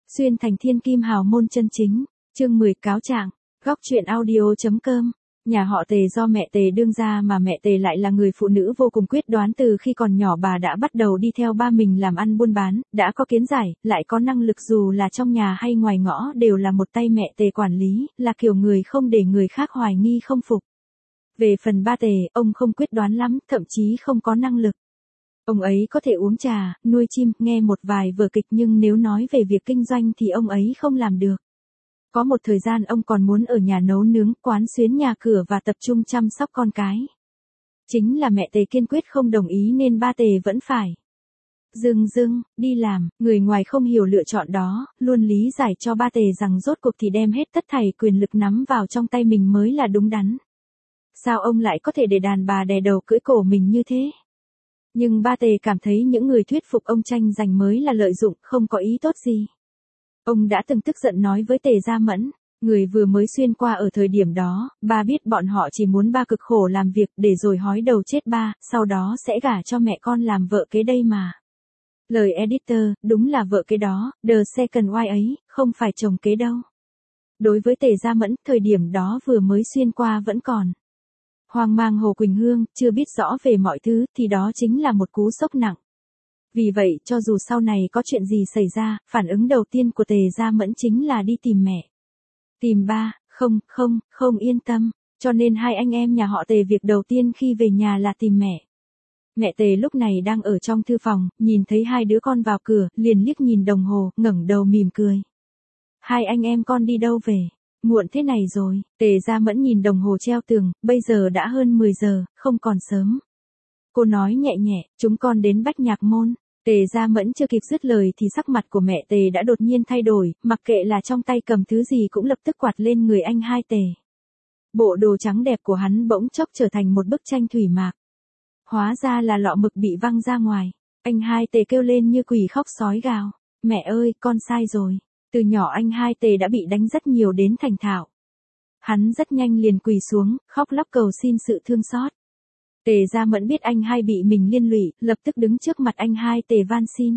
Xuyên thành thiên kim hào môn chân chính. Chương 10 cáo trạng. Góc truyện audio.com. Nhà họ Tề do mẹ Tề đương ra mà mẹ Tề lại là người phụ nữ vô cùng quyết đoán, từ khi còn nhỏ bà đã bắt đầu đi theo ba mình làm ăn buôn bán, đã có kiến giải, lại có năng lực, dù là trong nhà hay ngoài ngõ đều là một tay mẹ Tề quản lý, là kiểu người không để người khác hoài nghi không phục. Về phần ba Tề, ông không quyết đoán lắm, thậm chí không có năng lực. Ông ấy có thể uống trà, nuôi chim, nghe một vài vở kịch, nhưng nếu nói về việc kinh doanh thì ông ấy không làm được. Có một thời gian ông còn muốn ở nhà nấu nướng, quán xuyến nhà cửa và tập trung chăm sóc con cái. Chính là mẹ Tề kiên quyết không đồng ý nên ba Tề vẫn phải dưng đi làm. Người ngoài không hiểu lựa chọn đó, luôn lý giải cho ba Tề rằng rốt cuộc thì đem hết tất thảy quyền lực nắm vào trong tay mình mới là đúng đắn. Sao ông lại có thể để đàn bà đè đầu cưỡi cổ mình như thế? Nhưng ba Tề cảm thấy những người thuyết phục ông tranh giành mới là lợi dụng, không có ý tốt gì. Ông đã từng tức giận nói với Tề Gia Mẫn, người vừa mới xuyên qua ở thời điểm đó, ba biết bọn họ chỉ muốn ba cực khổ làm việc để rồi hói đầu chết ba, sau đó sẽ gả cho mẹ con làm vợ kế đây mà. Lời editor, đúng là vợ kế đó, the second wife ấy, không phải chồng kế đâu. Đối với Tề Gia Mẫn, thời điểm đó vừa mới xuyên qua vẫn còn hoang mang Hồ Quỳnh Hương, chưa biết rõ về mọi thứ, thì đó chính là một cú sốc nặng. Vì vậy, cho dù sau này có chuyện gì xảy ra, phản ứng đầu tiên của Tề Gia Mẫn chính là đi tìm mẹ. Tìm ba, không yên tâm. Cho nên hai anh em nhà họ Tề việc đầu tiên khi về nhà là tìm mẹ. Mẹ Tề lúc này đang ở trong thư phòng, nhìn thấy hai đứa con vào cửa, liền liếc nhìn đồng hồ, ngẩng đầu mỉm cười. Hai anh em con đi đâu về? Muộn thế này rồi. Tề Gia Mẫn nhìn đồng hồ treo tường, bây giờ đã hơn 10 giờ, không còn sớm. Cô nói nhẹ nhẹ, chúng con đến Bách Nhạc Môn. Tề Gia Mẫn chưa kịp dứt lời thì sắc mặt của mẹ Tề đã đột nhiên thay đổi, mặc kệ là trong tay cầm thứ gì cũng lập tức quạt lên người anh hai Tề. Bộ đồ trắng đẹp của hắn bỗng chốc trở thành một bức tranh thủy mạc. Hóa ra là lọ mực bị văng ra ngoài. Anh hai Tề kêu lên như quỷ khóc sói gào. Mẹ ơi, con sai rồi. Từ nhỏ anh hai Tề đã bị đánh rất nhiều đến thành thạo. Hắn rất nhanh liền quỳ xuống, khóc lóc cầu xin sự thương xót. Tề Gia Mẫn biết anh hai bị mình liên lụy, lập tức đứng trước mặt anh hai Tề van xin.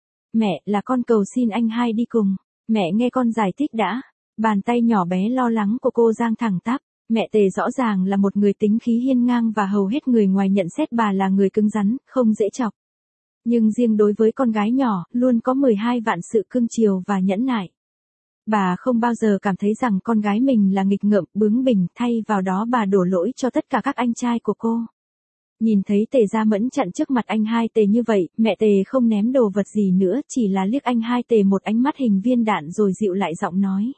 Mẹ, là con cầu xin anh hai đi cùng. Mẹ nghe con giải thích đã. Bàn tay nhỏ bé lo lắng của cô giang thẳng tắp. Mẹ Tề rõ ràng là một người tính khí hiên ngang và hầu hết người ngoài nhận xét bà là người cứng rắn, không dễ chọc. Nhưng riêng đối với con gái nhỏ, luôn có 12 vạn sự cưng chiều và nhẫn nại. Bà không bao giờ cảm thấy rằng con gái mình là nghịch ngợm, bướng bỉnh, thay vào đó bà đổ lỗi cho tất cả các anh trai của cô. Nhìn thấy Tề Gia Mẫn chặn trước mặt anh hai Tề như vậy, mẹ Tề không ném đồ vật gì nữa, chỉ là liếc anh hai Tề một ánh mắt hình viên đạn rồi dịu lại giọng nói.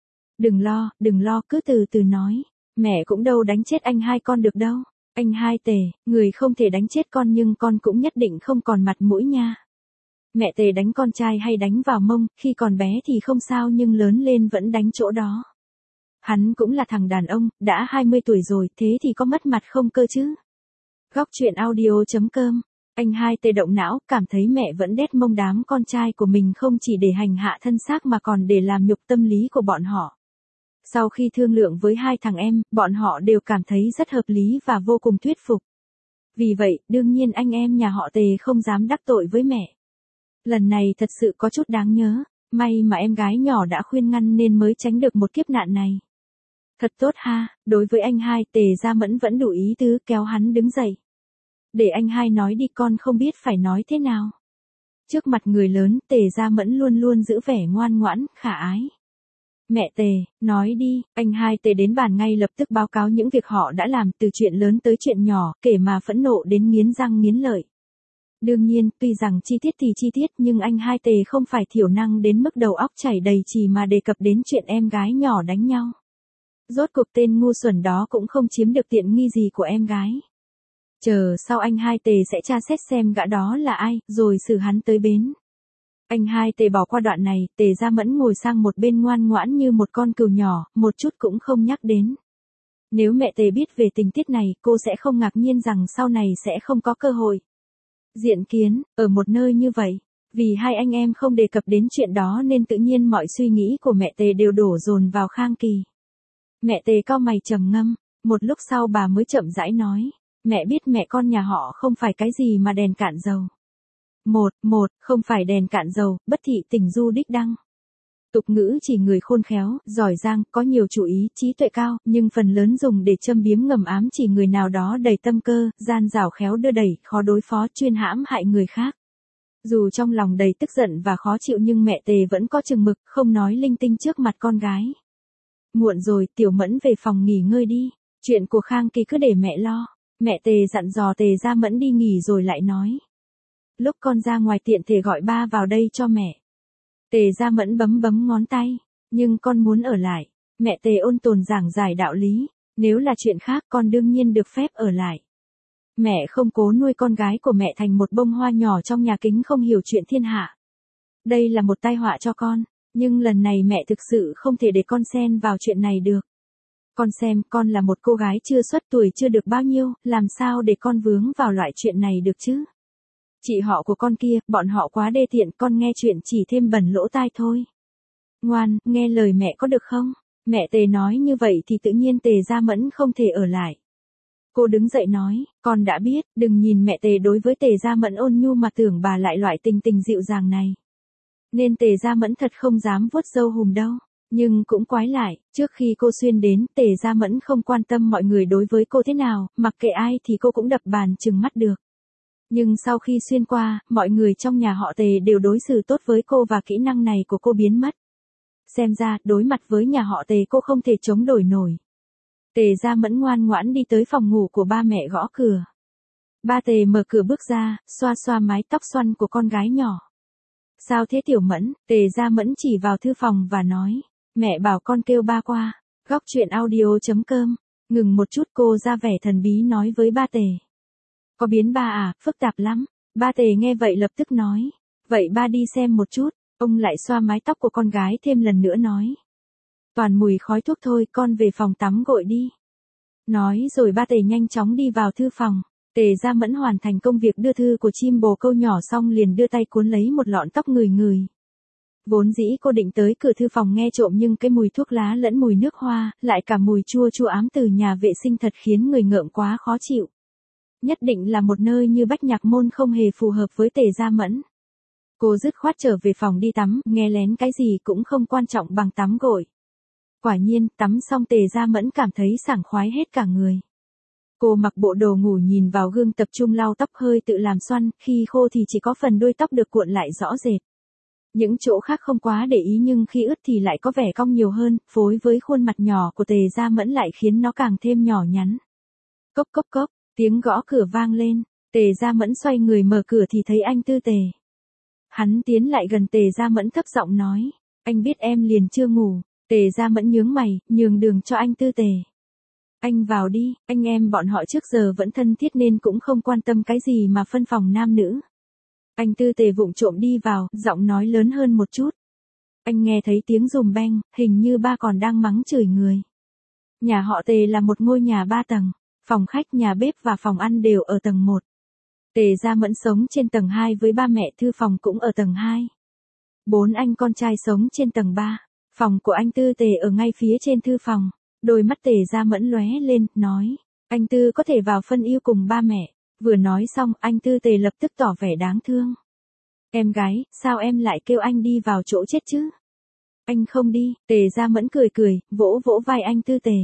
Đừng lo, cứ từ từ nói. Mẹ cũng đâu đánh chết anh hai con được đâu. Anh hai Tề, người không thể đánh chết con nhưng con cũng nhất định không còn mặt mũi nha. Mẹ Tề đánh con trai hay đánh vào mông, khi còn bé thì không sao nhưng lớn lên vẫn đánh chỗ đó. Hắn cũng là thằng đàn ông, đã 20 tuổi rồi, thế thì có mất mặt không cơ chứ? Góc truyện audio.com. Anh hai Tề động não, cảm thấy mẹ vẫn đét mông đám con trai của mình không chỉ để hành hạ thân xác mà còn để làm nhục tâm lý của bọn họ. Sau khi thương lượng với hai thằng em, bọn họ đều cảm thấy rất hợp lý và vô cùng thuyết phục. Vì vậy, đương nhiên anh em nhà họ Tề không dám đắc tội với mẹ. Lần này thật sự có chút đáng nhớ, may mà em gái nhỏ đã khuyên ngăn nên mới tránh được một kiếp nạn này. Thật tốt ha, đối với anh hai Tề Gia Mẫn vẫn đủ ý tứ, kéo hắn đứng dậy. Để anh hai nói đi, con không biết phải nói thế nào. Trước mặt người lớn, Tề Gia Mẫn luôn luôn giữ vẻ ngoan ngoãn, khả ái. Mẹ Tề, nói đi. Anh hai Tề đến bàn ngay lập tức báo cáo những việc họ đã làm, từ chuyện lớn tới chuyện nhỏ, kể mà phẫn nộ đến nghiến răng nghiến lợi. Đương nhiên, tuy rằng chi tiết thì chi tiết nhưng anh hai Tề không phải thiểu năng đến mức đầu óc chảy đầy chỉ mà đề cập đến chuyện em gái nhỏ đánh nhau. Rốt cuộc tên ngu xuẩn đó cũng không chiếm được tiện nghi gì của em gái. Chờ sau anh hai Tề sẽ tra xét xem gã đó là ai, rồi xử hắn tới bến. Anh hai Tề bỏ qua đoạn này, Tề Gia Mẫn ngồi sang một bên ngoan ngoãn như một con cừu nhỏ, một chút cũng không nhắc đến. Nếu mẹ Tề biết về tình tiết này, cô sẽ không ngạc nhiên rằng sau này sẽ không có cơ hội diện kiến, ở một nơi như vậy. Vì hai anh em không đề cập đến chuyện đó nên tự nhiên mọi suy nghĩ của mẹ Tề đều đổ dồn vào Khang Kỳ. Mẹ Tề cau mày trầm ngâm, một lúc sau bà mới chậm rãi nói. Mẹ biết mẹ con nhà họ không phải cái gì mà đèn cạn dầu. Không phải đèn cạn dầu, bất thị tình du đích đăng. Tục ngữ chỉ người khôn khéo, giỏi giang, có nhiều chủ ý, trí tuệ cao, nhưng phần lớn dùng để châm biếm ngầm ám chỉ người nào đó đầy tâm cơ, gian xảo khéo đưa đẩy, khó đối phó, chuyên hãm hại người khác. Dù trong lòng đầy tức giận và khó chịu nhưng mẹ Tề vẫn có chừng mực, không nói linh tinh trước mặt con gái. Muộn rồi, Tiểu Mẫn về phòng nghỉ ngơi đi, chuyện của Khang Kỳ cứ để mẹ lo. Mẹ Tề dặn dò Tề Gia Mẫn đi nghỉ rồi lại nói. Lúc con ra ngoài tiện thể gọi ba vào đây cho mẹ. Tề Gia Mẫn bấm bấm ngón tay, nhưng con muốn ở lại. Mẹ Tề ôn tồn giảng giải đạo lý, nếu là chuyện khác con đương nhiên được phép ở lại. Mẹ không cố nuôi con gái của mẹ thành một bông hoa nhỏ trong nhà kính không hiểu chuyện thiên hạ. Đây là một tai họa cho con, nhưng lần này mẹ thực sự không thể để con xen vào chuyện này được. Con xem, con là một cô gái chưa xuất tuổi chưa được bao nhiêu, làm sao để con vướng vào loại chuyện này được chứ? Chị họ của con kia, bọn họ quá đê tiện, con nghe chuyện chỉ thêm bẩn lỗ tai thôi. Ngoan, nghe lời mẹ có được không? Mẹ Tề nói như vậy thì tự nhiên Tề Gia Mẫn không thể ở lại. Cô đứng dậy nói, con đã biết, đừng nhìn mẹ Tề đối với Tề Gia Mẫn ôn nhu mà tưởng bà lại loại tình tình dịu dàng này. Nên Tề Gia Mẫn thật không dám vuốt râu hùm đâu. Nhưng cũng quái lại, trước khi cô xuyên đến, Tề Gia Mẫn không quan tâm mọi người đối với cô thế nào, mặc kệ ai thì cô cũng đập bàn trừng mắt được. Nhưng sau khi xuyên qua, mọi người trong nhà họ Tề đều đối xử tốt với cô và kỹ năng này của cô biến mất. Xem ra, đối mặt với nhà họ Tề cô không thể chống đổi nổi. Tề Gia Mẫn ngoan ngoãn đi tới phòng ngủ của ba mẹ gõ cửa. Ba Tề mở cửa bước ra, xoa xoa mái tóc xoăn của con gái nhỏ. Sao thế Tiểu Mẫn? Tề Gia Mẫn chỉ vào thư phòng và nói. Mẹ bảo con kêu ba qua. Góc chuyện audio.com. Ngừng một chút cô ra vẻ thần bí nói với ba Tề. Có biến ba à, phức tạp lắm. Ba Tề nghe vậy lập tức nói. Vậy ba đi xem một chút. Ông lại xoa mái tóc của con gái thêm lần nữa nói. Toàn mùi khói thuốc thôi, con về phòng tắm gội đi. Nói rồi ba Tề nhanh chóng đi vào thư phòng. Tề Gia Mẫn hoàn thành công việc đưa thư của chim bồ câu nhỏ xong liền đưa tay cuốn lấy một lọn tóc người người. Vốn dĩ cô định tới cửa thư phòng nghe trộm nhưng cái mùi thuốc lá lẫn mùi nước hoa, lại cả mùi chua chua ám từ nhà vệ sinh thật khiến người ngợm quá khó chịu. Nhất định là một nơi như Bách Nhạc Môn không hề phù hợp với Tề Gia Mẫn. Cô dứt khoát trở về phòng đi tắm, nghe lén cái gì cũng không quan trọng bằng tắm gội. Quả nhiên, tắm xong Tề Gia Mẫn cảm thấy sảng khoái hết cả người. Cô mặc bộ đồ ngủ nhìn vào gương tập trung lau tóc hơi tự làm xoăn, khi khô thì chỉ có phần đuôi tóc được cuộn lại rõ rệt. Những chỗ khác không quá để ý nhưng khi ướt thì lại có vẻ cong nhiều hơn, phối với khuôn mặt nhỏ của Tề Gia Mẫn lại khiến nó càng thêm nhỏ nhắn. Cốc cốc cốc, tiếng gõ cửa vang lên, Tề Gia Mẫn xoay người mở cửa thì thấy anh Tư Tề. Hắn tiến lại gần Tề Gia Mẫn thấp giọng nói, anh biết em liền chưa ngủ. Tề Gia Mẫn nhướng mày, nhường đường cho anh Tư Tề. Anh vào đi, anh em bọn họ trước giờ vẫn thân thiết nên cũng không quan tâm cái gì mà phân phòng nam nữ. Anh Tư Tề vụng trộm đi vào, giọng nói lớn hơn một chút. Anh nghe thấy tiếng rùm beng, hình như ba còn đang mắng chửi người. Nhà họ Tề là một ngôi nhà 3 tầng, phòng khách, nhà bếp và phòng ăn đều ở tầng 1. Tề Gia Mẫn sống trên tầng 2 với ba mẹ, thư phòng cũng ở tầng 2. 4 anh con trai sống trên tầng 3. Phòng của anh Tư Tề ở ngay phía trên thư phòng. Đôi mắt Tề Gia Mẫn lóe lên, nói. Anh Tư có thể vào phân yêu cùng ba mẹ. Vừa nói xong, anh Tư Tề lập tức tỏ vẻ đáng thương. Em gái, sao em lại kêu anh đi vào chỗ chết chứ? Anh không đi, Tề Gia Mẫn cười cười, vỗ vỗ vai anh Tư Tề.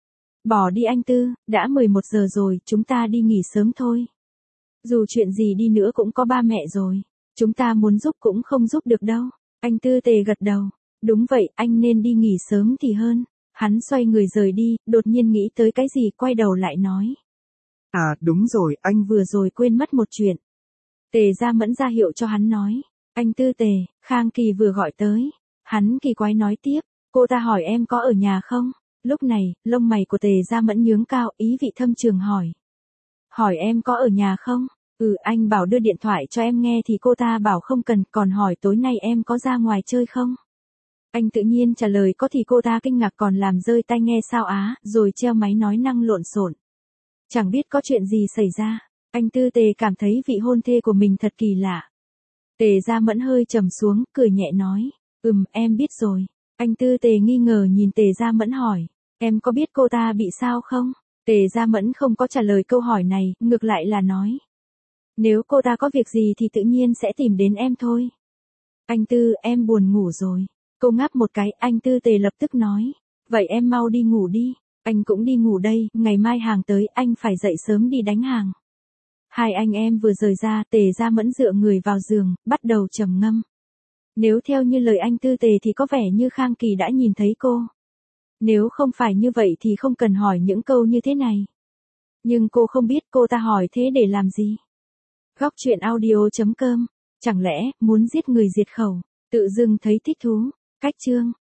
Bỏ đi anh Tư, đã 11 giờ rồi, chúng ta đi nghỉ sớm thôi. Dù chuyện gì đi nữa cũng có ba mẹ rồi. Chúng ta muốn giúp cũng không giúp được đâu. Anh Tư Tề gật đầu. Đúng vậy, anh nên đi nghỉ sớm thì hơn. Hắn xoay người rời đi, đột nhiên nghĩ tới cái gì quay đầu lại nói. À, đúng rồi, anh vừa rồi quên mất một chuyện. Tề Gia Mẫn ra hiệu cho hắn nói. Anh Tư Tề, Khang Kỳ vừa gọi tới. Hắn kỳ quái nói tiếp, cô ta hỏi em có ở nhà không? Lúc này, lông mày của Tề Gia Mẫn nhướng cao, ý vị thâm trường hỏi. Hỏi em có ở nhà không? Anh bảo đưa điện thoại cho em nghe thì cô ta bảo không cần, còn hỏi tối nay em có ra ngoài chơi không? Anh tự nhiên trả lời có thì cô ta kinh ngạc còn làm rơi tai nghe sao á, rồi treo máy nói năng lộn xộn. Chẳng biết có chuyện gì xảy ra. Anh Tư Tề cảm thấy vị hôn thê của mình thật kỳ lạ. Tề Gia Mẫn hơi trầm xuống, cười nhẹ nói. Em biết rồi. Anh Tư Tề nghi ngờ nhìn Tề Gia Mẫn hỏi. Em có biết cô ta bị sao không? Tề Gia Mẫn không có trả lời câu hỏi này, ngược lại là nói. Nếu cô ta có việc gì thì tự nhiên sẽ tìm đến em thôi. Anh Tư, em buồn ngủ rồi. Cô ngáp một cái, anh Tư Tề lập tức nói. Vậy em mau đi ngủ đi, anh cũng đi ngủ đây, ngày mai hàng tới, anh phải dậy sớm đi đánh hàng. Hai anh em vừa rời ra, Tề Gia Mẫn dựa người vào giường, bắt đầu trầm ngâm. Nếu theo như lời anh Tư Tề thì có vẻ như Khang Kỳ đã nhìn thấy cô. Nếu không phải như vậy thì không cần hỏi những câu như thế này. Nhưng cô không biết cô ta hỏi thế để làm gì. Góc truyện audio.com. Chẳng lẽ, muốn giết người diệt khẩu, tự dưng thấy thích thú. Cách chương.